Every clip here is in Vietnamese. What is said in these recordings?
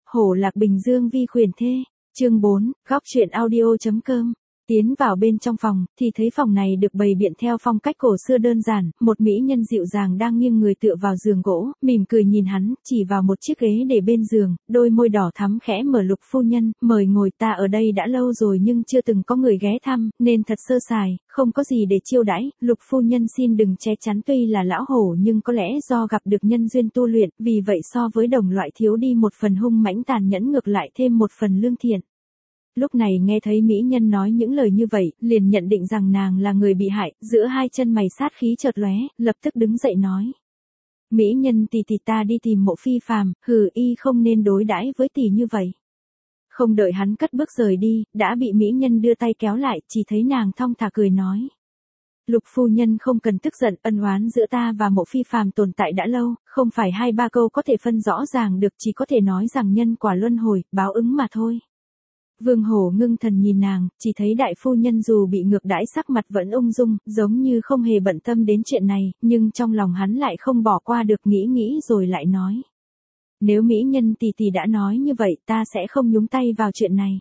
Hổ Lạc Bình Dương vi khuyển thê. Chương 4, góc truyện audio.com. Tiến vào bên trong phòng, thì thấy phòng này được bày biện theo phong cách cổ xưa đơn giản, một mỹ nhân dịu dàng đang nghiêng người tựa vào giường gỗ, mỉm cười nhìn hắn, chỉ vào một chiếc ghế để bên giường, đôi môi đỏ thắm khẽ mở. Lục phu nhân, mời ngồi, ta ở đây đã lâu rồi nhưng chưa từng có người ghé thăm, nên thật sơ sài, không có gì để chiêu đãi. Lục phu nhân xin đừng che chắn, tuy là lão hổ nhưng có lẽ do gặp được nhân duyên tu luyện, vì vậy so với đồng loại thiếu đi một phần hung mãnh tàn nhẫn, ngược lại thêm một phần lương thiện. Lúc này nghe thấy mỹ nhân nói những lời như vậy, liền nhận định rằng nàng là người bị hại, giữa hai chân mày sát khí chợt lóe, lập tức đứng dậy nói: Mỹ nhân tỷ tỷ, ta đi tìm Mộ phi phàm, y không nên đối đãi với tỷ như vậy. Không đợi hắn cất bước rời đi, đã bị mỹ nhân đưa tay kéo lại, chỉ thấy nàng thong thả cười nói: Lục phu nhân không cần tức giận, ân oán giữa ta và Mộ phi phàm tồn tại đã lâu, không phải hai ba câu có thể phân rõ ràng được, chỉ có thể nói rằng nhân quả luân hồi, báo ứng mà thôi. Vương Hổ ngưng thần nhìn nàng, chỉ thấy đại phu nhân dù bị ngược đãi sắc mặt vẫn ung dung, giống như không hề bận tâm đến chuyện này, nhưng trong lòng hắn lại không bỏ qua được, nghĩ rồi lại nói: Nếu mỹ nhân tỷ tỷ đã nói như vậy, ta sẽ không nhúng tay vào chuyện này.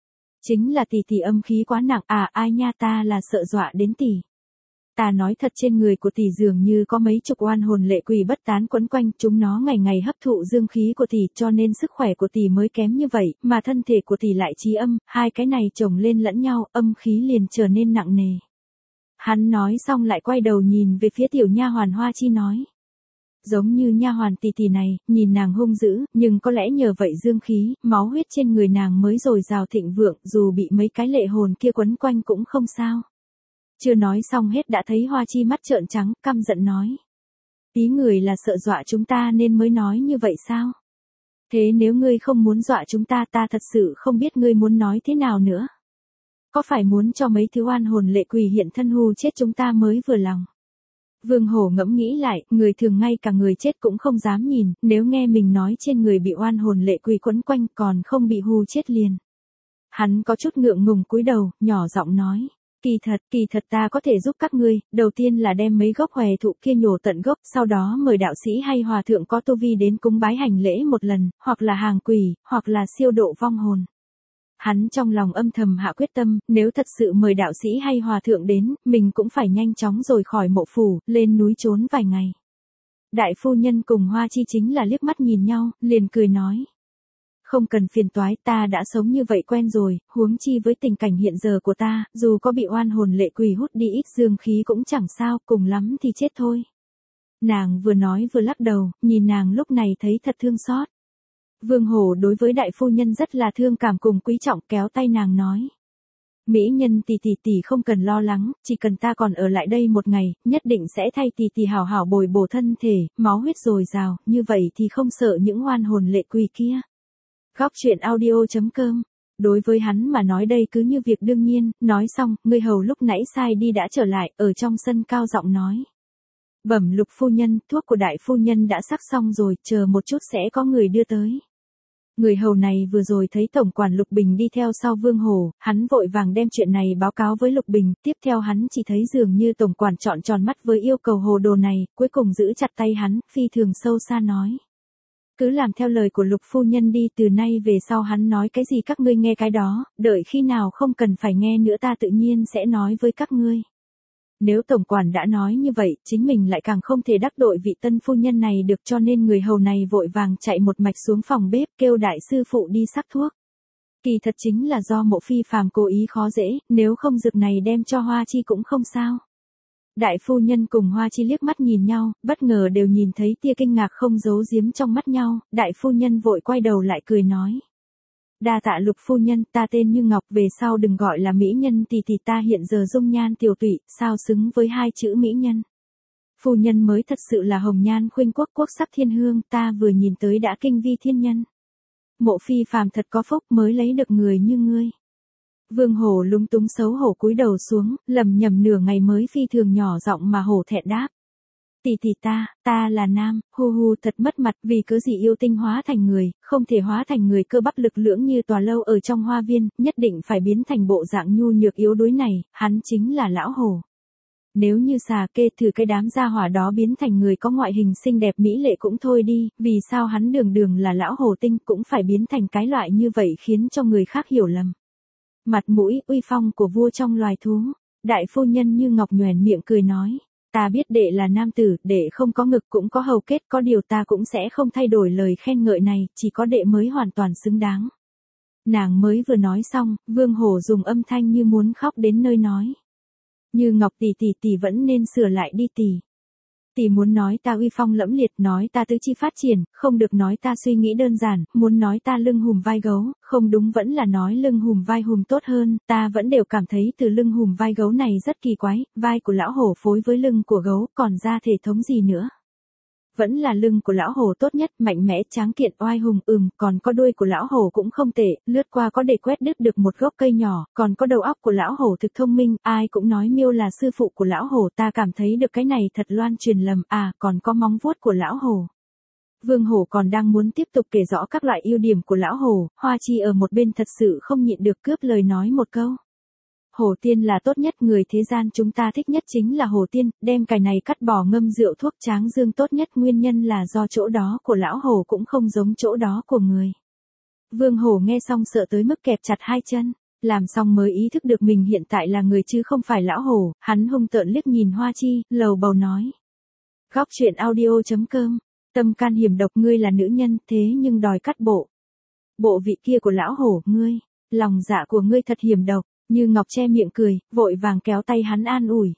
Chính là tỷ tỷ âm khí quá nặng, ai nha, ta là sợ dọa đến tỷ. Ta nói thật, trên người của tỷ dường như có mấy chục oan hồn lệ quỷ bất tán quấn quanh, chúng nó ngày ngày hấp thụ dương khí của tỷ, cho nên sức khỏe của tỷ mới kém như vậy, mà thân thể của tỷ lại trí âm, hai cái này chồng lên lẫn nhau, âm khí liền trở nên nặng nề. Hắn nói xong lại quay đầu nhìn về phía tiểu nha hoàn Hoa Chi nói: Giống như nha hoàn tỷ tỷ này, nhìn nàng hung dữ, nhưng có lẽ nhờ vậy dương khí, máu huyết trên người nàng mới dồi dào thịnh vượng, dù bị mấy cái lệ hồn kia quấn quanh cũng không sao. Chưa nói xong hết đã thấy Hoa Chi mắt trợn trắng, căm giận nói: Ý người là sợ dọa chúng ta nên mới nói như vậy sao? Thế nếu ngươi không muốn dọa chúng ta, ta thật sự không biết ngươi muốn nói thế nào nữa. Có phải muốn cho mấy thứ oan hồn lệ quỷ hiện thân hù chết chúng ta mới vừa lòng? Vương Hổ ngẫm nghĩ lại, người thường ngay cả người chết cũng không dám nhìn, nếu nghe mình nói trên người bị oan hồn lệ quỷ quấn quanh còn không bị hù chết liền. Hắn có chút ngượng ngùng cúi đầu, nhỏ giọng nói: Kỳ thật ta có thể giúp các ngươi, đầu tiên là đem mấy gốc hòe thụ kia nhổ tận gốc, sau đó mời đạo sĩ hay hòa thượng có tu vi đến cúng bái hành lễ một lần, hoặc là hàng quỷ, hoặc là siêu độ vong hồn. Hắn trong lòng âm thầm hạ quyết tâm, nếu thật sự mời đạo sĩ hay hòa thượng đến, mình cũng phải nhanh chóng rời khỏi mộ phủ, lên núi trốn vài ngày. Đại phu nhân cùng Hoa Chi chính là liếc mắt nhìn nhau, liền cười nói: Không cần phiền toái, ta đã sống như vậy quen rồi, huống chi với tình cảnh hiện giờ của ta, dù có bị oan hồn lệ quỷ hút đi ít dương khí cũng chẳng sao, cùng lắm thì chết thôi. Nàng vừa nói vừa lắc đầu, nhìn nàng lúc này thấy thật thương xót. Vương Hổ đối với đại phu nhân rất là thương cảm cùng quý trọng, kéo tay nàng nói: Mỹ nhân tỷ không cần lo lắng, chỉ cần ta còn ở lại đây một ngày, nhất định sẽ thay tỷ hảo hảo bồi bổ thân thể, máu huyết dồi dào, như vậy thì không sợ những oan hồn lệ quỷ kia. Góc truyện audio.com. Đối với hắn mà nói đây cứ như việc đương nhiên, nói xong, người hầu lúc nãy sai đi đã trở lại, ở trong sân cao giọng nói: Bẩm Lục phu nhân, thuốc của đại phu nhân đã sắc xong rồi, chờ một chút sẽ có người đưa tới. Người hầu này vừa rồi thấy tổng quản Lục Bình đi theo sau Vương Hổ, hắn vội vàng đem chuyện này báo cáo với Lục Bình, tiếp theo hắn chỉ thấy dường như tổng quản trọn tròn mắt với yêu cầu hồ đồ này, cuối cùng giữ chặt tay hắn, phi thường sâu xa nói: Cứ làm theo lời của Lục phu nhân đi, từ nay về sau hắn nói cái gì các ngươi nghe cái đó, đợi khi nào không cần phải nghe nữa ta tự nhiên sẽ nói với các ngươi. Nếu tổng quản đã nói như vậy, chính mình lại càng không thể đắc tội vị tân phu nhân này được, cho nên người hầu này vội vàng chạy một mạch xuống phòng bếp kêu đại sư phụ đi sắc thuốc. Kỳ thật chính là do Mộ phi phàm cố ý khó dễ, nếu không dược này đem cho Hoa Chi cũng không sao. Đại phu nhân cùng Hoa Chi liếc mắt nhìn nhau, bất ngờ đều nhìn thấy tia kinh ngạc không giấu giếm trong mắt nhau, đại phu nhân vội quay đầu lại cười nói: Đa tạ Lục phu nhân, ta tên Như Ngọc, về sau đừng gọi là mỹ nhân tỷ, ta hiện giờ dung nhan tiểu tụy, sao xứng với hai chữ mỹ nhân. Phu nhân mới thật sự là hồng nhan khuynh quốc, quốc sắc thiên hương, ta vừa nhìn tới đã kinh vi thiên nhân. Mộ phi phàm thật có phúc mới lấy được người như ngươi. Vương Hổ lúng túng xấu hổ cúi đầu xuống, lẩm nhẩm nửa ngày mới phi thường nhỏ giọng mà hổ thẹn đáp: Tỷ ta là nam, thật mất mặt, vì cớ gì yêu tinh hóa thành người, không thể hóa thành người cơ bắp lực lưỡng như tòa lâu ở trong hoa viên, nhất định phải biến thành bộ dạng nhu nhược yếu đuối này, hắn chính là lão hổ. Nếu như xà kê thử cái đám gia hỏa đó biến thành người có ngoại hình xinh đẹp mỹ lệ cũng thôi đi, vì sao hắn đường đường là lão hồ tinh cũng phải biến thành cái loại như vậy khiến cho người khác hiểu lầm. Mặt mũi, uy phong của vua trong loài thú. Đại phu nhân Như Ngọc nhoẻn miệng cười nói. Ta biết đệ là nam tử, đệ không có ngực cũng có hầu kết, có điều ta cũng sẽ không thay đổi lời khen ngợi này, chỉ có đệ mới hoàn toàn xứng đáng. Nàng mới vừa nói xong, Vương Hổ dùng âm thanh như muốn khóc đến nơi nói. Như Ngọc tỷ vẫn nên sửa lại đi tỷ. Tỷ muốn nói ta uy phong lẫm liệt, nói ta tứ chi phát triển, không được nói ta suy nghĩ đơn giản, muốn nói ta lưng hùm vai gấu, không đúng vẫn là nói lưng hùm vai hùm tốt hơn, ta vẫn đều cảm thấy từ lưng hùm vai gấu này rất kỳ quái, vai của lão hổ phối với lưng của gấu, còn ra thể thống gì nữa. Vẫn là lưng của lão hổ tốt nhất, mạnh mẽ, tráng kiện, oai hùng, còn có đuôi của lão hổ cũng không tệ, lướt qua có để quét đứt được một gốc cây nhỏ, còn có đầu óc của lão hổ thực thông minh, ai cũng nói Miêu là sư phụ của lão hổ, ta cảm thấy được cái này thật loan truyền lầm, còn có móng vuốt của lão hổ. Vương Hổ còn đang muốn tiếp tục kể rõ các loại ưu điểm của lão hổ, Hoa Chi ở một bên thật sự không nhịn được cướp lời nói một câu. Hổ tiên là tốt nhất, người thế gian chúng ta thích nhất chính là hổ tiên, đem cải này cắt bỏ ngâm rượu thuốc tráng dương tốt nhất, nguyên nhân là do chỗ đó của lão hổ cũng không giống chỗ đó của người. Vương Hổ nghe xong sợ tới mức kẹp chặt hai chân, làm xong mới ý thức được mình hiện tại là người chứ không phải lão hổ, hắn hung tợn liếc nhìn Hoa Chi, lầu bầu nói. Góc truyện audio.com, tâm can hiểm độc, ngươi là nữ nhân thế nhưng đòi cắt bộ vị kia của lão hổ, ngươi, lòng dạ của ngươi thật hiểm độc. Như Ngọc che miệng cười, vội vàng kéo tay hắn an ủi.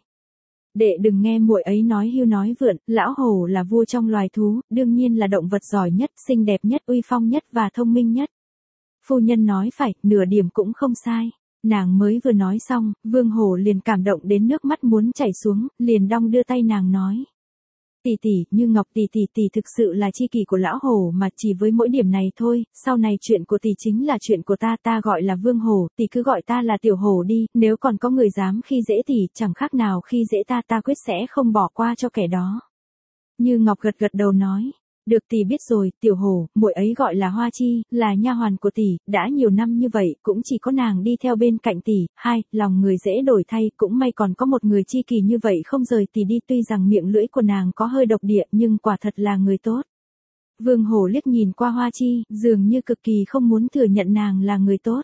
Đệ đừng nghe muội ấy nói hưu nói vượn, lão hổ là vua trong loài thú, đương nhiên là động vật giỏi nhất, xinh đẹp nhất, uy phong nhất và thông minh nhất. Phu nhân nói phải, nửa điểm cũng không sai. Nàng mới vừa nói xong, Vương Hổ liền cảm động đến nước mắt muốn chảy xuống, liền đong đưa tay nàng nói. Tỷ, Như Ngọc tỷ thực sự là chi kỷ của lão hổ mà, chỉ với mỗi điểm này thôi, sau này chuyện của tỷ chính là chuyện của ta gọi là Vương Hổ, tỷ cứ gọi ta là tiểu hổ đi, nếu còn có người dám khi dễ tỷ, chẳng khác nào khi dễ ta quyết sẽ không bỏ qua cho kẻ đó. Như Ngọc gật đầu nói. Được tỷ biết rồi, tiểu hổ, muội ấy gọi là Hoa Chi, là nha hoàn của tỷ, đã nhiều năm như vậy, cũng chỉ có nàng đi theo bên cạnh tỷ, lòng người dễ đổi thay, cũng may còn có một người chi kỷ như vậy không rời tỷ đi, tuy rằng miệng lưỡi của nàng có hơi độc địa, nhưng quả thật là người tốt. Vương Hổ liếc nhìn qua Hoa Chi, dường như cực kỳ không muốn thừa nhận nàng là người tốt.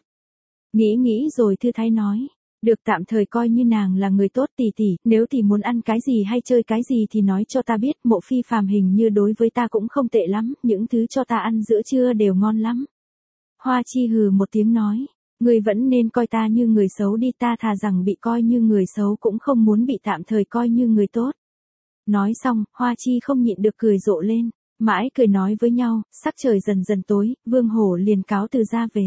Nghĩ rồi thư thái nói. Được, tạm thời coi như nàng là người tốt tỷ, nếu tỷ muốn ăn cái gì hay chơi cái gì thì nói cho ta biết, Mộ Phi Phàm hình như đối với ta cũng không tệ lắm, những thứ cho ta ăn giữa trưa đều ngon lắm. Hoa Chi hừ một tiếng nói, ngươi vẫn nên coi ta như người xấu đi, ta thà rằng bị coi như người xấu cũng không muốn bị tạm thời coi như người tốt. Nói xong, Hoa Chi không nhịn được cười rộ lên, mãi cười nói với nhau, sắc trời dần tối, Vương Hổ liền cáo từ ra về.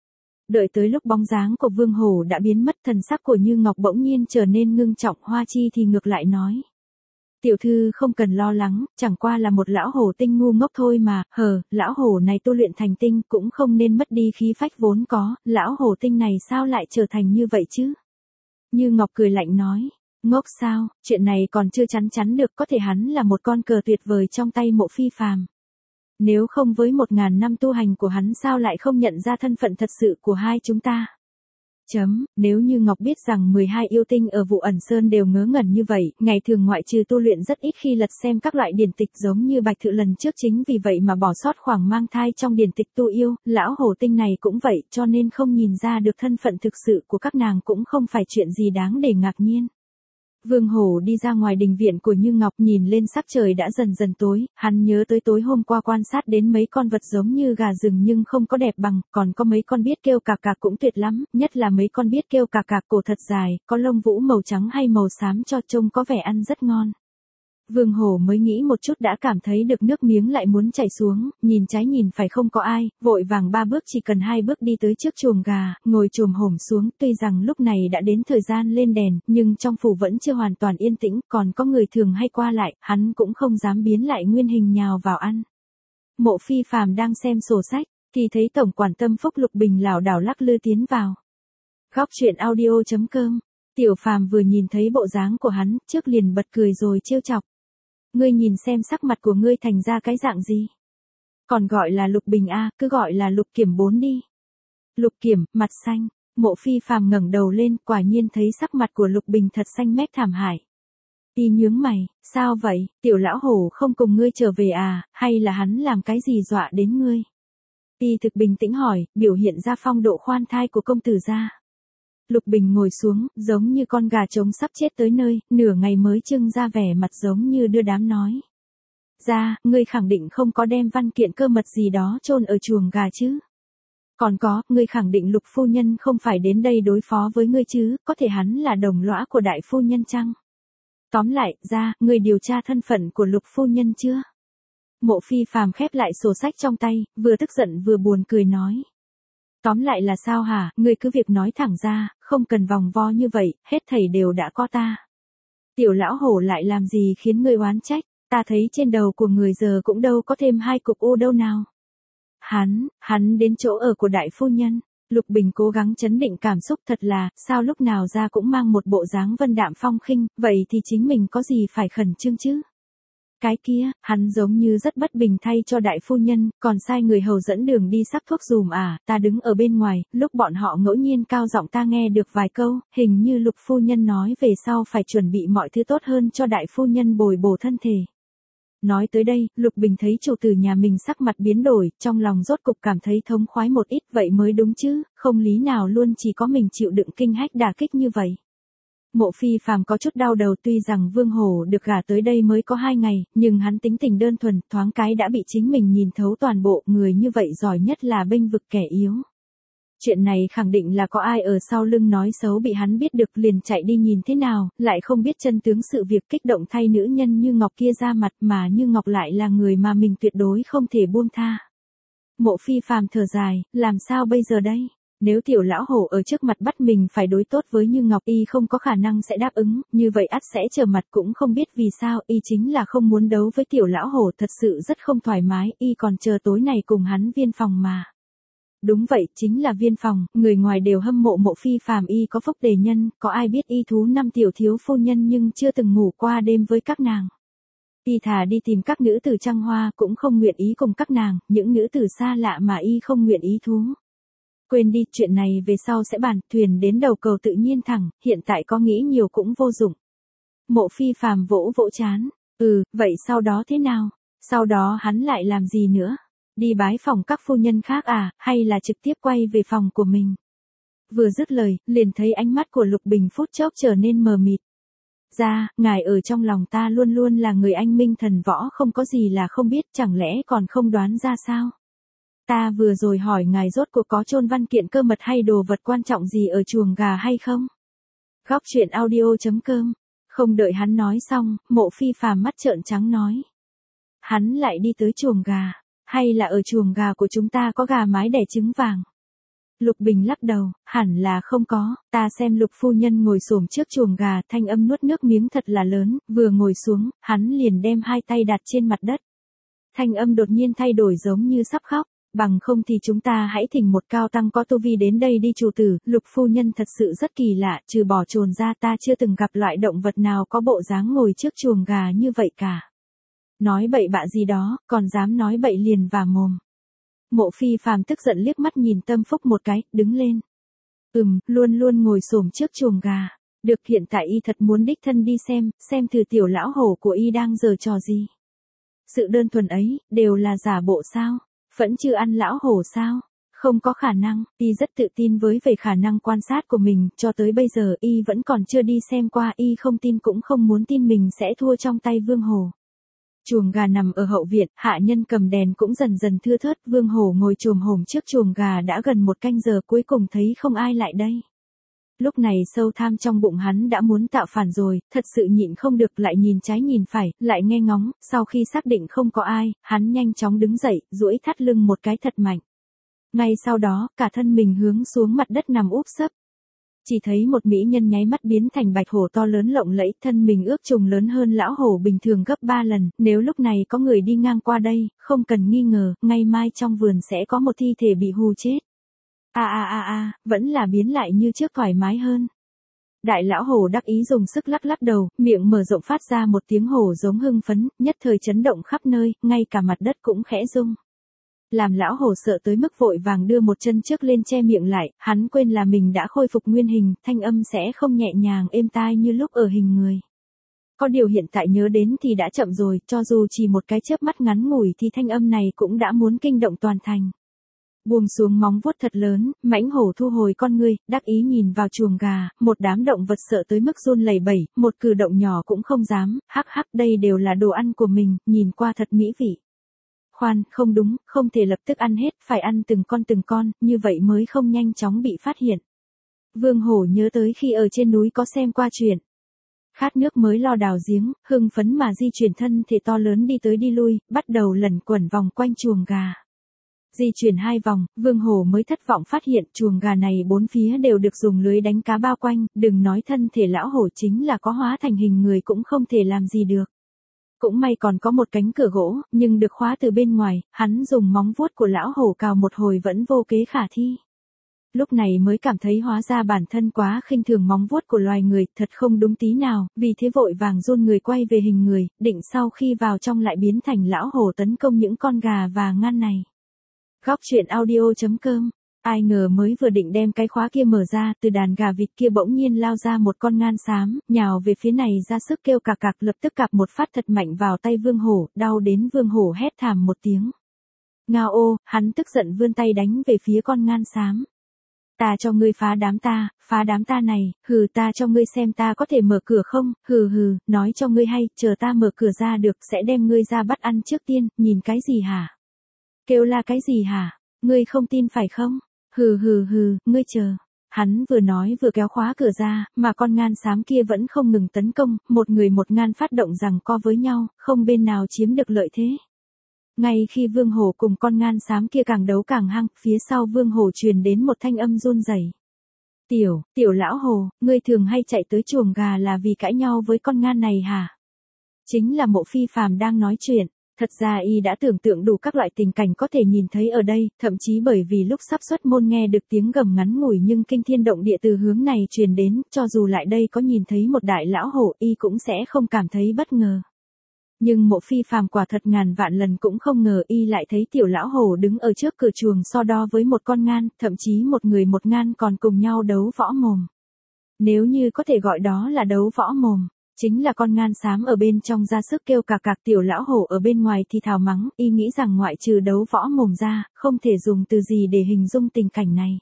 Đợi tới lúc bóng dáng của Vương Hổ đã biến mất, thần sắc của Như Ngọc bỗng nhiên trở nên ngưng trọng, Hoa Chi thì ngược lại nói. Tiểu thư không cần lo lắng, chẳng qua là một lão hổ tinh ngu ngốc thôi mà, lão hổ này tu luyện thành tinh cũng không nên mất đi khí phách vốn có, lão hổ tinh này sao lại trở thành như vậy chứ? Như Ngọc cười lạnh nói. Ngốc sao, chuyện này còn chưa chắn được, có thể hắn là một con cờ tuyệt vời trong tay Mộ Phi Phàm. Nếu không với 1000 năm tu hành của hắn sao lại không nhận ra thân phận thật sự của hai chúng ta? Nếu như Ngọc biết rằng 12 yêu tinh ở Vụ Ẩn Sơn đều ngớ ngẩn như vậy, ngày thường ngoại trừ tu luyện rất ít khi lật xem các loại điển tịch giống như Bạch Thự lần trước, chính vì vậy mà bỏ sót khoảng mang thai trong điển tịch tu yêu, lão hổ tinh này cũng vậy, cho nên không nhìn ra được thân phận thực sự của các nàng cũng không phải chuyện gì đáng để ngạc nhiên. Vương Hổ đi ra ngoài đình viện của Như Ngọc, nhìn lên sắc trời đã dần tối, hắn nhớ tới tối hôm qua quan sát đến mấy con vật giống như gà rừng nhưng không có đẹp bằng, còn có mấy con biết kêu cạc cạc cũng tuyệt lắm, nhất là mấy con biết kêu cạc cạc cổ thật dài, có lông vũ màu trắng hay màu xám cho trông có vẻ ăn rất ngon. Vương Hổ mới nghĩ một chút đã cảm thấy được nước miếng lại muốn chảy xuống, nhìn trái nhìn phải không có ai, vội vàng 3 bước, chỉ cần 2 bước đi tới trước chuồng gà, ngồi chồm hổm xuống, tuy rằng lúc này đã đến thời gian lên đèn, nhưng trong phủ vẫn chưa hoàn toàn yên tĩnh, còn có người thường hay qua lại, hắn cũng không dám biến lại nguyên hình nhào vào ăn. Mộ Phi Phàm đang xem sổ sách, thì thấy tổng quản Tâm Phúc Lục Bình lảo đảo lắc lư tiến vào. Góc truyện audio.com, Tiểu Phàm vừa nhìn thấy bộ dáng của hắn, trước liền bật cười rồi trêu chọc. Ngươi nhìn xem sắc mặt của ngươi thành ra cái dạng gì? Còn gọi là Lục Bình cứ gọi là Lục Kiểm 4 đi. Lục Kiểm, mặt xanh, Mộ Phi Phàm ngẩng đầu lên, quả nhiên thấy sắc mặt của Lục Bình thật xanh mét thảm hại. Y nhướng mày, sao vậy, tiểu lão hổ không cùng ngươi trở về à, hay là hắn làm cái gì dọa đến ngươi? Y thực bình tĩnh hỏi, biểu hiện ra phong độ khoan thai của công tử gia. Lục Bình ngồi xuống, giống như con gà trống sắp chết tới nơi, nửa ngày mới trưng ra vẻ mặt giống như đưa đám nói. Ra, ngươi khẳng định không có đem văn kiện cơ mật gì đó chôn ở chuồng gà chứ? Còn có, ngươi khẳng định Lục phu nhân không phải đến đây đối phó với ngươi chứ, có thể hắn là đồng lõa của đại phu nhân chăng? Tóm lại, ra, ngươi điều tra thân phận của Lục phu nhân chưa? Mộ Phi Phàm khép lại sổ sách trong tay, vừa tức giận vừa buồn cười nói. Tóm lại là sao hả, ngươi cứ việc nói thẳng ra, không cần vòng vo như vậy, hết thảy đều đã có ta. Tiểu lão hổ lại làm gì khiến ngươi oán trách, ta thấy trên đầu của người giờ cũng đâu có thêm 2 cục u đâu nào. Hắn đến chỗ ở của đại phu nhân. Lục Bình cố gắng trấn định cảm xúc, thật là, sao lúc nào ra cũng mang một bộ dáng vân đạm phong khinh, vậy thì chính mình có gì phải khẩn trương chứ? Cái kia, hắn giống như rất bất bình thay cho đại phu nhân, còn sai người hầu dẫn đường đi sắc thuốc dùm à, ta đứng ở bên ngoài, lúc bọn họ ngẫu nhiên cao giọng ta nghe được vài câu, hình như Lục phu nhân nói về sau phải chuẩn bị mọi thứ tốt hơn cho đại phu nhân bồi bổ thân thể. Nói tới đây, Lục Bình thấy chủ tử nhà mình sắc mặt biến đổi, trong lòng rốt cục cảm thấy thống khoái một ít, vậy mới đúng chứ, không lý nào luôn chỉ có mình chịu đựng kinh hách đả kích như vậy. Mộ Phi Phàm có chút đau đầu, tuy rằng Vương Hổ được gả tới đây mới có 2 ngày, nhưng hắn tính tình đơn thuần, thoáng cái đã bị chính mình nhìn thấu toàn bộ, người như vậy giỏi nhất là bênh vực kẻ yếu. Chuyện này khẳng định là có ai ở sau lưng nói xấu, bị hắn biết được liền chạy đi nhìn thế nào, lại không biết chân tướng sự việc, kích động thay nữ nhân Như Ngọc kia ra mặt, mà Như Ngọc lại là người mà mình tuyệt đối không thể buông tha. Mộ Phi Phàm thở dài, làm sao bây giờ đây? Nếu tiểu lão hổ ở trước mặt bắt mình phải đối tốt với Như Ngọc, y không có khả năng sẽ đáp ứng, như vậy ắt sẽ trở mặt, cũng không biết vì sao, y chính là không muốn đấu với tiểu lão hổ, thật sự rất không thoải mái, y còn chờ tối này cùng hắn viên phòng mà. Đúng vậy, chính là viên phòng, người ngoài đều hâm mộ Mộ Phi Phàm, y có phúc đề nhân, có ai biết y thú 5 tiểu thiếu phu nhân nhưng chưa từng ngủ qua đêm với các nàng. Y thà đi tìm các nữ tử trăng hoa, cũng không nguyện ý cùng các nàng, những nữ tử xa lạ mà y không nguyện ý thú. Quên đi, chuyện này về sau sẽ bàn, thuyền đến đầu cầu tự nhiên thẳng, hiện tại có nghĩ nhiều cũng vô dụng. Mộ Phi Phàm vỗ vỗ trán, vậy sau đó thế nào? Sau đó hắn lại làm gì nữa? Đi bái phòng các phu nhân khác à, hay là trực tiếp quay về phòng của mình? Vừa dứt lời, liền thấy ánh mắt của Lục Bình phút chốc trở nên mờ mịt. Ra, ngài ở trong lòng ta luôn luôn là người anh minh thần võ, không có gì là không biết, chẳng lẽ còn không đoán ra sao? Ta vừa rồi hỏi ngài rốt cuộc có chôn văn kiện cơ mật hay đồ vật quan trọng gì ở chuồng gà hay không? Góc truyện audio.com. Không đợi hắn nói xong, Mộ Phi Phàm mắt trợn trắng nói. Hắn lại đi tới chuồng gà, hay là ở chuồng gà của chúng ta có gà mái đẻ trứng vàng? Lục Bình lắc đầu, hẳn là không có, ta xem Lục phu nhân ngồi xổm trước chuồng gà, thanh âm nuốt nước miếng thật là lớn, vừa ngồi xuống, hắn liền đem 2 tay đặt trên mặt đất. Thanh âm đột nhiên thay đổi giống như sắp khóc. Bằng không thì chúng ta hãy thỉnh một cao tăng có tu vi đến đây đi chủ tử, Lục phu nhân thật sự rất kỳ lạ, trừ bò trồn ra ta chưa từng gặp loại động vật nào có bộ dáng ngồi trước chuồng gà như vậy cả. Nói bậy bạ gì đó, còn dám nói bậy liền vào mồm. Mộ Phi Phàm tức giận liếc mắt nhìn Tâm Phúc một cái, đứng lên. Luôn luôn ngồi xổm trước chuồng gà. Được, hiện tại y thật muốn đích thân đi xem thử tiểu lão hổ của y đang giở trò gì. Sự đơn thuần ấy, đều là giả bộ sao? Vẫn chưa ăn lão hổ sao? Không có khả năng, y rất tự tin với về khả năng quan sát của mình, cho tới bây giờ y vẫn còn chưa đi xem qua, y không tin cũng không muốn tin mình sẽ thua trong tay Vương Hổ. Chuồng gà nằm ở hậu viện, hạ nhân cầm đèn cũng dần dần thưa thớt, Vương Hổ ngồi chồm hổm trước chuồng gà đã gần 1 canh giờ, cuối cùng thấy không ai lại đây. Lúc này sâu tham trong bụng hắn đã muốn tạo phản rồi, thật sự nhịn không được, lại nhìn trái nhìn phải, lại nghe ngóng, sau khi xác định không có ai, hắn nhanh chóng đứng dậy, duỗi thắt lưng một cái thật mạnh. Ngay sau đó, cả thân mình hướng xuống mặt đất nằm úp sấp. Chỉ thấy một mỹ nhân nháy mắt biến thành bạch hổ to lớn lộng lẫy, thân mình ước chừng lớn hơn lão hổ bình thường gấp 3 lần, nếu lúc này có người đi ngang qua đây, không cần nghi ngờ, ngay mai trong vườn sẽ có một thi thể bị hù chết. Vẫn là biến lại như trước thoải mái hơn. Đại lão hổ đắc ý dùng sức lắc lắc đầu, miệng mở rộng phát ra một tiếng hổ giống hưng phấn, nhất thời chấn động khắp nơi, ngay cả mặt đất cũng khẽ rung. Làm lão hổ sợ tới mức vội vàng đưa một chân trước lên che miệng lại, hắn quên là mình đã khôi phục nguyên hình, thanh âm sẽ không nhẹ nhàng êm tai như lúc ở hình người. có điều hiện tại nhớ đến thì đã chậm rồi, cho dù chỉ một cái chớp mắt ngắn ngủi thì thanh âm này cũng đã muốn kinh động toàn thành. Buông xuống móng vuốt thật lớn, mãnh hổ thu hồi con ngươi, đắc ý nhìn vào chuồng gà, một đám động vật sợ tới mức run lẩy bẩy, một cử động nhỏ cũng không dám, hắc hắc đây đều là đồ ăn của mình, nhìn qua thật mỹ vị. Khoan, không đúng, không thể lập tức ăn hết, phải ăn từng con, như vậy mới không nhanh chóng bị phát hiện. Vương hổ nhớ tới khi ở trên núi có xem qua chuyện. Khát nước mới lo đào giếng, hưng phấn mà di chuyển thân thể to lớn đi tới đi lui, bắt đầu lẩn quẩn vòng quanh chuồng gà. Di chuyển 2 vòng, Vương hổ mới thất vọng phát hiện chuồng gà này 4 phía đều được dùng lưới đánh cá bao quanh, đừng nói thân thể lão hổ chính là có hóa thành hình người cũng không thể làm gì được. Cũng may còn có một cánh cửa gỗ, nhưng được khóa từ bên ngoài, hắn dùng móng vuốt của lão hổ cào một hồi vẫn vô kế khả thi. Lúc này mới cảm thấy hóa ra bản thân quá khinh thường móng vuốt của loài người, thật không đúng tí nào, vì thế vội vàng run người quay về hình người, định sau khi vào trong lại biến thành lão hổ tấn công những con gà và ngan này. Góc truyện audio.com. Ai ngờ mới vừa định đem cái khóa kia mở ra, từ đàn gà vịt kia bỗng nhiên lao ra một con ngan xám, nhào về phía này ra sức kêu cạc cạc, lập tức cạp một phát thật mạnh vào tay Vương hổ, đau đến Vương hổ hét thảm một tiếng. Ngao ô, hắn tức giận vươn tay đánh về phía con ngan xám. Ta cho ngươi phá đám ta này, hừ ta cho ngươi xem ta có thể mở cửa không, hừ hừ, nói cho ngươi hay, chờ ta mở cửa ra được sẽ đem ngươi ra bắt ăn trước tiên, nhìn cái gì hả? Kêu la cái gì hả? Ngươi không tin phải không? Hừ hừ hừ, ngươi chờ. Hắn vừa nói vừa kéo khóa cửa ra, mà con ngan xám kia vẫn không ngừng tấn công, một người một ngan phát động giằng co với nhau, không bên nào chiếm được lợi thế. Ngay khi Vương hổ cùng con ngan xám kia càng đấu càng hăng, phía sau Vương hổ truyền đến một thanh âm run rẩy. Tiểu lão hổ, ngươi thường hay chạy tới chuồng gà là vì cãi nhau với con ngan này hả? Chính là Mộ Phi Phàm đang nói chuyện. Thật ra y đã tưởng tượng đủ các loại tình cảnh có thể nhìn thấy ở đây, thậm chí bởi vì lúc sắp xuất môn nghe được tiếng gầm ngắn ngủi nhưng kinh thiên động địa từ hướng này truyền đến, cho dù lại đây có nhìn thấy một đại lão hổ y cũng sẽ không cảm thấy bất ngờ. Nhưng Mộ Phi Phàm quả thật ngàn vạn lần cũng không ngờ y lại thấy tiểu lão hổ đứng ở trước cửa chuồng so đo với một con ngan, thậm chí một người một ngan còn cùng nhau đấu võ mồm. Nếu như có thể gọi đó là đấu võ mồm. Chính là con ngan xám ở bên trong ra sức kêu cạc cạc, tiểu lão hổ ở bên ngoài thì thào mắng, y nghĩ rằng ngoại trừ đấu võ mồm ra, không thể dùng từ gì để hình dung tình cảnh này.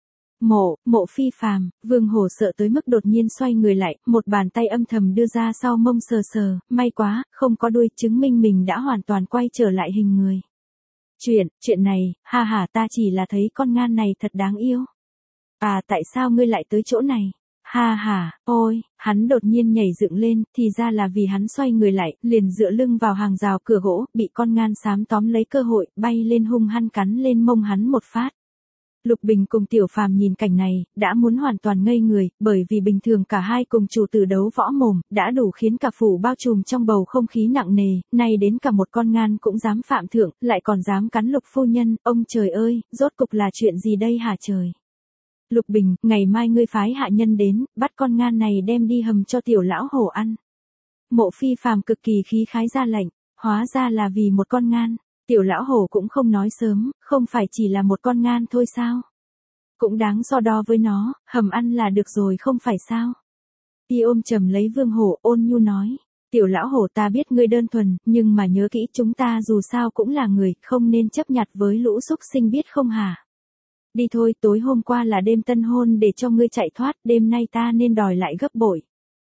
Mộ Phi Phàm, Vương hổ sợ tới mức đột nhiên xoay người lại, một bàn tay âm thầm đưa ra sau mông sờ sờ, may quá, không có đuôi, chứng minh mình đã hoàn toàn quay trở lại hình người. Chuyện này, ha ha ta chỉ là thấy con ngan này thật đáng yêu. À tại sao ngươi lại tới chỗ này? Ha ha, ôi, hắn đột nhiên nhảy dựng lên, thì ra là vì hắn xoay người lại, liền dựa lưng vào hàng rào cửa gỗ, bị con ngan xám tóm lấy cơ hội, bay lên hung hăng cắn lên mông hắn một phát. Lục Bình cùng Tiểu Phàm nhìn cảnh này, đã muốn hoàn toàn ngây người, bởi vì bình thường cả hai cùng chủ tử đấu võ mồm, đã đủ khiến cả phủ bao trùm trong bầu không khí nặng nề, nay đến cả một con ngan cũng dám phạm thượng, lại còn dám cắn Lục phu nhân, ông trời ơi, rốt cục là chuyện gì đây hả trời? Lục Bình, ngày mai ngươi phái hạ nhân đến, bắt con ngan này đem đi hầm cho tiểu lão hổ ăn. Mộ Phi Phàm cực kỳ khí khái ra lệnh, hóa ra là vì một con ngan, tiểu lão hổ cũng không nói sớm, không phải chỉ là một con ngan thôi sao? Cũng đáng so đo với nó, hầm ăn là được rồi không phải sao? Y ôm chầm lấy Vương hổ ôn nhu nói, tiểu lão hổ ta biết ngươi đơn thuần, nhưng mà nhớ kỹ chúng ta dù sao cũng là người, không nên chấp nhặt với lũ súc sinh biết không hả? Đi thôi, tối hôm qua là đêm tân hôn để cho ngươi chạy thoát, đêm nay ta nên đòi lại gấp bội.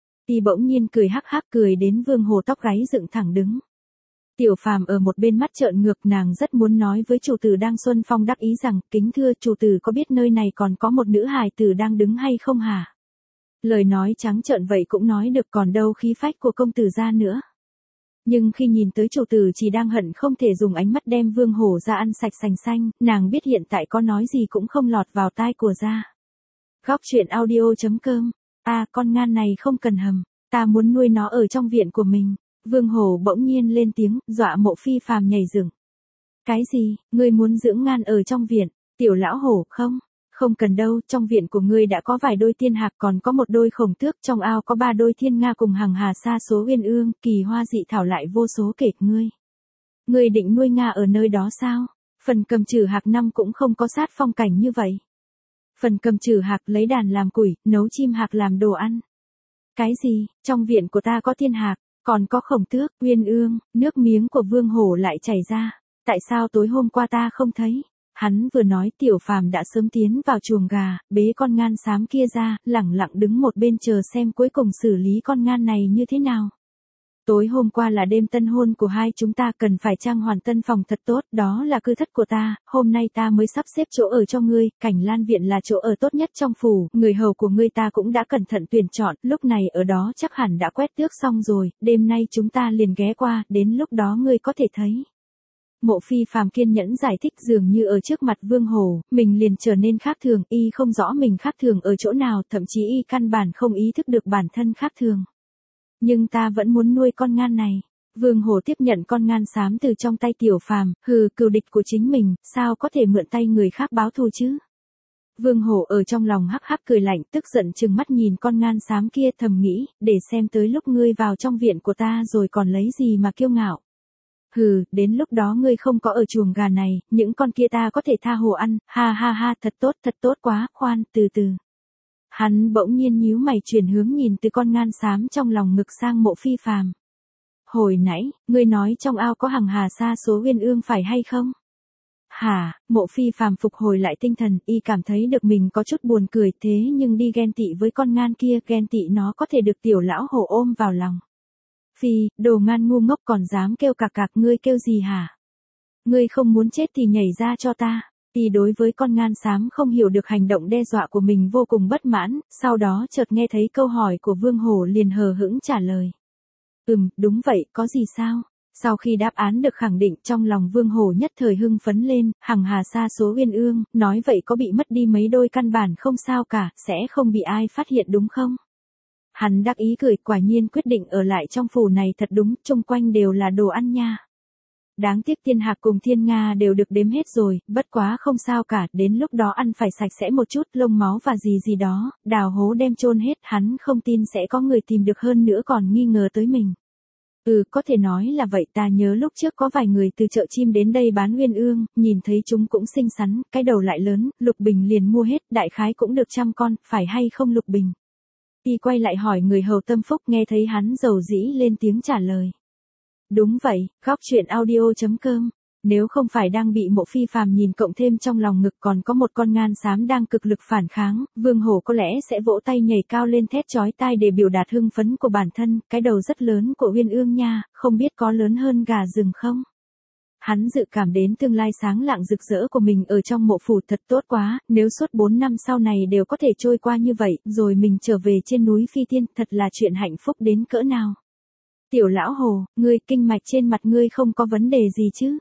Y bỗng nhiên cười hắc hắc cười đến Vương hổ tóc gáy dựng thẳng đứng. Tiểu Phàm ở một bên mắt trợn ngược, nàng rất muốn nói với chủ tử đang xuân phong đắc ý rằng, kính thưa chủ tử có biết nơi này còn có một nữ hài tử đang đứng hay không hả? Lời nói trắng trợn vậy cũng nói được, còn đâu khí phách của công tử ra nữa. Nhưng khi nhìn tới chủ tử chỉ đang hận không thể dùng ánh mắt đem Vương hổ ra ăn sạch sành xanh, nàng biết hiện tại có nói gì cũng không lọt vào tai của ra. Góc truyện audio.com. À con ngan này không cần hầm, ta muốn nuôi nó ở trong viện của mình. Vương hổ bỗng nhiên lên tiếng, dọa Mộ Phi Phàm nhảy dựng. Cái gì, ngươi muốn dưỡng ngan ở trong viện? Tiểu lão hổ, không cần đâu, trong viện của ngươi đã có vài đôi tiên hạc, còn có một đôi khổng tước, trong ao có 3 đôi thiên nga cùng hàng hà sa số uyên ương, kỳ hoa dị thảo lại vô số kể. Ngươi định nuôi nga ở nơi đó sao? Phần Cầm Trừ Hạc năm cũng không có sát phong cảnh như vậy. Phần Cầm Trừ Hạc lấy đàn làm củi, nấu chim hạc làm đồ ăn. Cái gì, trong viện của ta có thiên hạc? Còn có Khổng Tước, Uyên Ương, nước miếng của Vương Hổ lại chảy ra. Tại sao tối hôm qua ta không thấy? Hắn vừa nói Tiểu Phàm đã sớm tiến vào chuồng gà, bế con ngan xám kia ra, lẳng lặng đứng một bên chờ xem cuối cùng xử lý con ngan này như thế nào. Tối hôm qua là đêm tân hôn của hai chúng ta, cần phải trang hoàn tân phòng thật tốt, đó là cư thất của ta, hôm nay ta mới sắp xếp chỗ ở cho ngươi, Cảnh Lan viện là chỗ ở tốt nhất trong phủ, người hầu của ngươi ta cũng đã cẩn thận tuyển chọn, lúc này ở đó chắc hẳn đã quét tước xong rồi, đêm nay chúng ta liền ghé qua, đến lúc đó ngươi có thể thấy. Mộ Phi Phàm kiên nhẫn giải thích, dường như ở trước mặt Vương Hổ, mình liền trở nên khác thường, y không rõ mình khác thường ở chỗ nào, thậm chí y căn bản không ý thức được bản thân khác thường. Nhưng ta vẫn muốn nuôi con ngan này. Vương Hổ tiếp nhận con ngan xám từ trong tay Tiểu Phàm, hừ, cừu địch của chính mình, sao có thể mượn tay người khác báo thù chứ? Vương Hổ ở trong lòng hắc hắc cười lạnh, tức giận trừng mắt nhìn con ngan xám kia, thầm nghĩ, để xem tới lúc ngươi vào trong viện của ta rồi còn lấy gì mà kiêu ngạo. Hừ, đến lúc đó ngươi không có ở chuồng gà này, những con kia ta có thể tha hồ ăn, ha ha ha, thật tốt quá, khoan, từ từ. Hắn bỗng nhiên nhíu mày chuyển hướng nhìn từ con ngan xám trong lòng ngực sang Mộ Phi Phàm. Hồi nãy, ngươi nói trong ao có hằng hà sa số Uyên Ương phải hay không? Hả, Mộ Phi Phàm phục hồi lại tinh thần, y cảm thấy được mình có chút buồn cười, thế nhưng đi ghen tị với con ngan kia, ghen tị nó có thể được Tiểu lão hổ ôm vào lòng. Phi, đồ ngan ngu ngốc còn dám kêu cạc cạc, ngươi kêu gì hả? Ngươi không muốn chết thì nhảy ra cho ta. Y đối với con ngan xám không hiểu được hành động đe dọa của mình vô cùng bất mãn, sau đó chợt nghe thấy câu hỏi của Vương Hổ liền hờ hững trả lời. Đúng vậy, có gì sao? Sau khi đáp án được khẳng định, trong lòng Vương Hổ nhất thời hưng phấn lên, hằng hà sa số Uyên Ương, nói vậy có bị mất đi mấy đôi căn bản không sao cả, sẽ không bị ai phát hiện đúng không? Hắn đắc ý cười, quả nhiên quyết định ở lại trong phủ này thật đúng, xung quanh đều là đồ ăn nha. Đáng tiếc Thiên Hạc cùng Thiên Nga đều được đếm hết rồi, bất quá không sao cả, đến lúc đó ăn phải sạch sẽ một chút, lông máu và gì đó, đào hố đem chôn hết, hắn không tin sẽ có người tìm được, hơn nữa còn nghi ngờ tới mình. Có thể nói là vậy, ta nhớ lúc trước có vài người từ chợ chim đến đây bán Uyên Ương, nhìn thấy chúng cũng xinh xắn, cái đầu lại lớn, Lục Bình liền mua hết, đại khái cũng được 100 con, phải hay không Lục Bình? Y quay lại hỏi người hầu Tâm Phúc, nghe thấy hắn dầu dĩ lên tiếng trả lời. Đúng vậy, góc chuyện audio.com. Nếu không phải đang bị Mộ Phi Phàm nhìn, cộng thêm trong lòng ngực còn có một con ngan xám đang cực lực phản kháng, Vương Hổ có lẽ sẽ vỗ tay nhảy cao lên thét chói tai để biểu đạt hưng phấn của bản thân, cái đầu rất lớn của Uyên Ương nha, không biết có lớn hơn gà rừng không? Hắn dự cảm đến tương lai sáng lạng rực rỡ của mình ở trong mộ phủ thật tốt quá, nếu suốt 4 năm sau này đều có thể trôi qua như vậy, rồi mình trở về trên núi Phi Tiên, thật là chuyện hạnh phúc đến cỡ nào. Tiểu lão hồ, ngươi, kinh mạch trên mặt ngươi không có vấn đề gì chứ?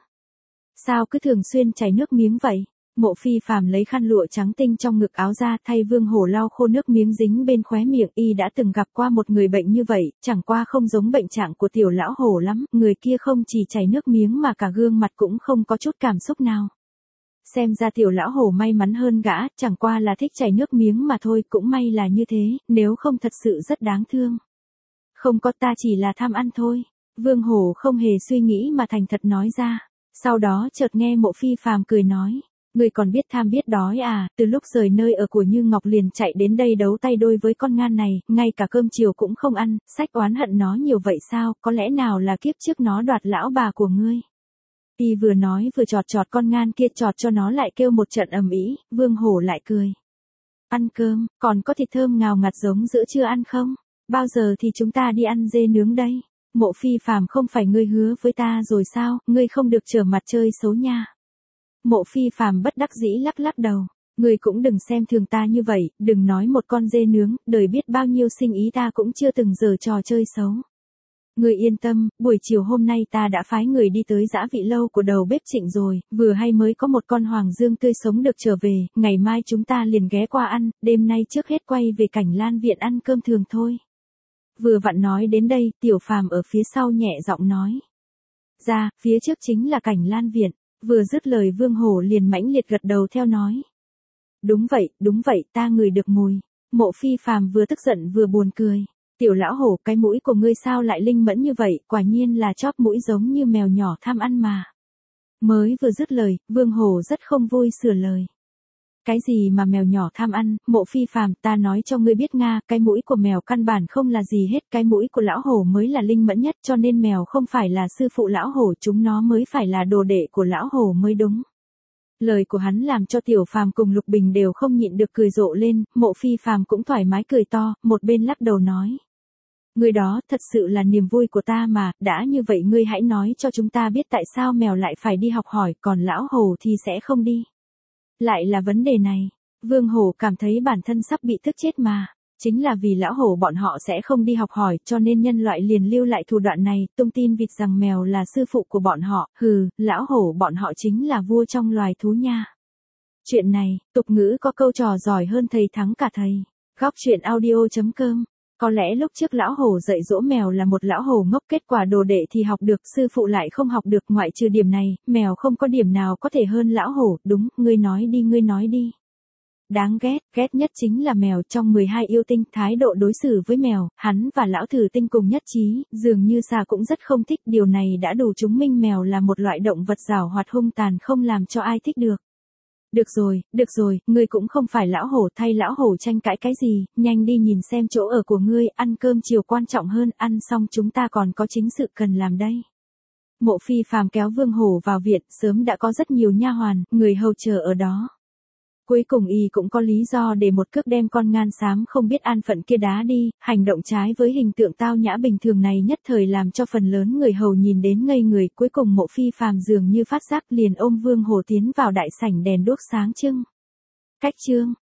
Sao cứ thường xuyên chảy nước miếng vậy? Mộ Phi Phàm lấy khăn lụa trắng tinh trong ngực áo ra thay Vương Hổ lau khô nước miếng dính bên khóe miệng, y đã từng gặp qua một người bệnh như vậy, chẳng qua không giống bệnh trạng của Tiểu lão hổ lắm, người kia không chỉ chảy nước miếng mà cả gương mặt cũng không có chút cảm xúc nào. Xem ra Tiểu lão hổ may mắn hơn gã, chẳng qua là thích chảy nước miếng mà thôi, cũng may là như thế, nếu không thật sự rất đáng thương. Không có, ta chỉ là tham ăn thôi. Vương Hổ không hề suy nghĩ mà thành thật nói ra. Sau đó chợt nghe Mộ Phi Phàm cười nói. Người còn biết tham biết đói à, từ lúc rời nơi ở của Như Ngọc liền chạy đến đây đấu tay đôi với con ngan này, ngay cả cơm chiều cũng không ăn, sách oán hận nó nhiều vậy sao, có lẽ nào là kiếp trước nó đoạt lão bà của ngươi. Y vừa nói vừa chọt chọt con ngan kia, chọt cho nó lại kêu một trận ầm ĩ. Vương Hổ lại cười. Ăn cơm, còn có thịt thơm ngào ngạt giống giữa trưa ăn không? Bao giờ thì chúng ta đi ăn dê nướng đây? Mộ Phi Phàm, không phải ngươi hứa với ta rồi sao, ngươi không được trở mặt chơi xấu nha. Mộ Phi Phàm bất đắc dĩ lắc lắc đầu. Ngươi cũng đừng xem thường ta như vậy, đừng nói một con dê nướng, đời biết bao nhiêu sinh ý ta cũng chưa từng giở trò chơi xấu. Ngươi yên tâm, buổi chiều hôm nay ta đã phái người đi tới Dã Vị lâu của đầu bếp Trịnh rồi, vừa hay mới có một con hoàng dương tươi sống được trở về, ngày mai chúng ta liền ghé qua ăn, đêm nay trước hết quay về Cảnh Lan viện ăn cơm thường thôi. Vừa vặn nói đến đây, Tiểu Phàm ở phía sau nhẹ giọng nói. Ra, phía trước chính là Cảnh Lan viện, vừa dứt lời Vương Hổ liền mãnh liệt gật đầu theo nói. Đúng vậy, ta ngửi được mùi. Mộ Phi Phàm vừa tức giận vừa buồn cười. Tiểu lão hổ, cái mũi của ngươi sao lại linh mẫn như vậy, quả nhiên là chóp mũi giống như mèo nhỏ tham ăn mà. Mới vừa dứt lời, Vương Hổ rất không vui sửa lời. Cái gì mà mèo nhỏ tham ăn, Mộ Phi Phàm, ta nói cho ngươi biết Nga, cái mũi của mèo căn bản không là gì hết, cái mũi của lão hổ mới là linh mẫn nhất, cho nên mèo không phải là sư phụ lão hổ, chúng nó mới phải là đồ đệ của lão hổ mới đúng. Lời của hắn làm cho Tiểu Phàm cùng Lục Bình đều không nhịn được cười rộ lên, Mộ Phi Phàm cũng thoải mái cười to, một bên lắc đầu nói. Người đó thật sự là niềm vui của ta mà, đã như vậy ngươi hãy nói cho chúng ta biết tại sao mèo lại phải đi học hỏi, còn lão hổ thì sẽ không đi. Lại là vấn đề này, Vương Hổ cảm thấy bản thân sắp bị tức chết mà. Chính là vì lão hổ bọn họ sẽ không đi học hỏi cho nên nhân loại liền lưu lại thủ đoạn này, tung tin vịt rằng mèo là sư phụ của bọn họ, lão hổ bọn họ chính là vua trong loài thú nha. Chuyện này, tục ngữ có câu trò giỏi hơn thầy thắng cả thầy. Góc truyện audio.com. Có lẽ lúc trước lão hổ dạy dỗ mèo là một lão hổ ngốc, kết quả đồ đệ thì học được, sư phụ lại không học được, ngoại trừ điểm này, mèo không có điểm nào có thể hơn lão hổ, đúng, ngươi nói đi. Đáng ghét, ghét nhất chính là mèo, trong 12 yêu tinh, thái độ đối xử với mèo, hắn và lão thử tinh cùng nhất trí, dường như Sa cũng rất không thích, điều này đã đủ chứng minh mèo là một loại động vật giảo hoạt hung tàn không làm cho ai thích được. Được rồi, ngươi cũng không phải lão hổ, thay lão hổ tranh cãi cái gì, nhanh đi nhìn xem chỗ ở của ngươi, ăn cơm chiều quan trọng hơn, ăn xong chúng ta còn có chính sự cần làm đây. Mộ Phi Phàm kéo Vương Hổ vào viện, sớm đã có rất nhiều nha hoàn, người hầu chờ ở đó. Cuối cùng y cũng có lý do để một cước đem con ngan xám không biết an phận kia đá đi, hành động trái với hình tượng tao nhã bình thường này nhất thời làm cho phần lớn người hầu nhìn đến ngây người, cuối cùng Mộ Phi Phàm dường như phát giác liền ôm Vương Hổ tiến vào đại sảnh đèn đuốc sáng trưng. Cách chương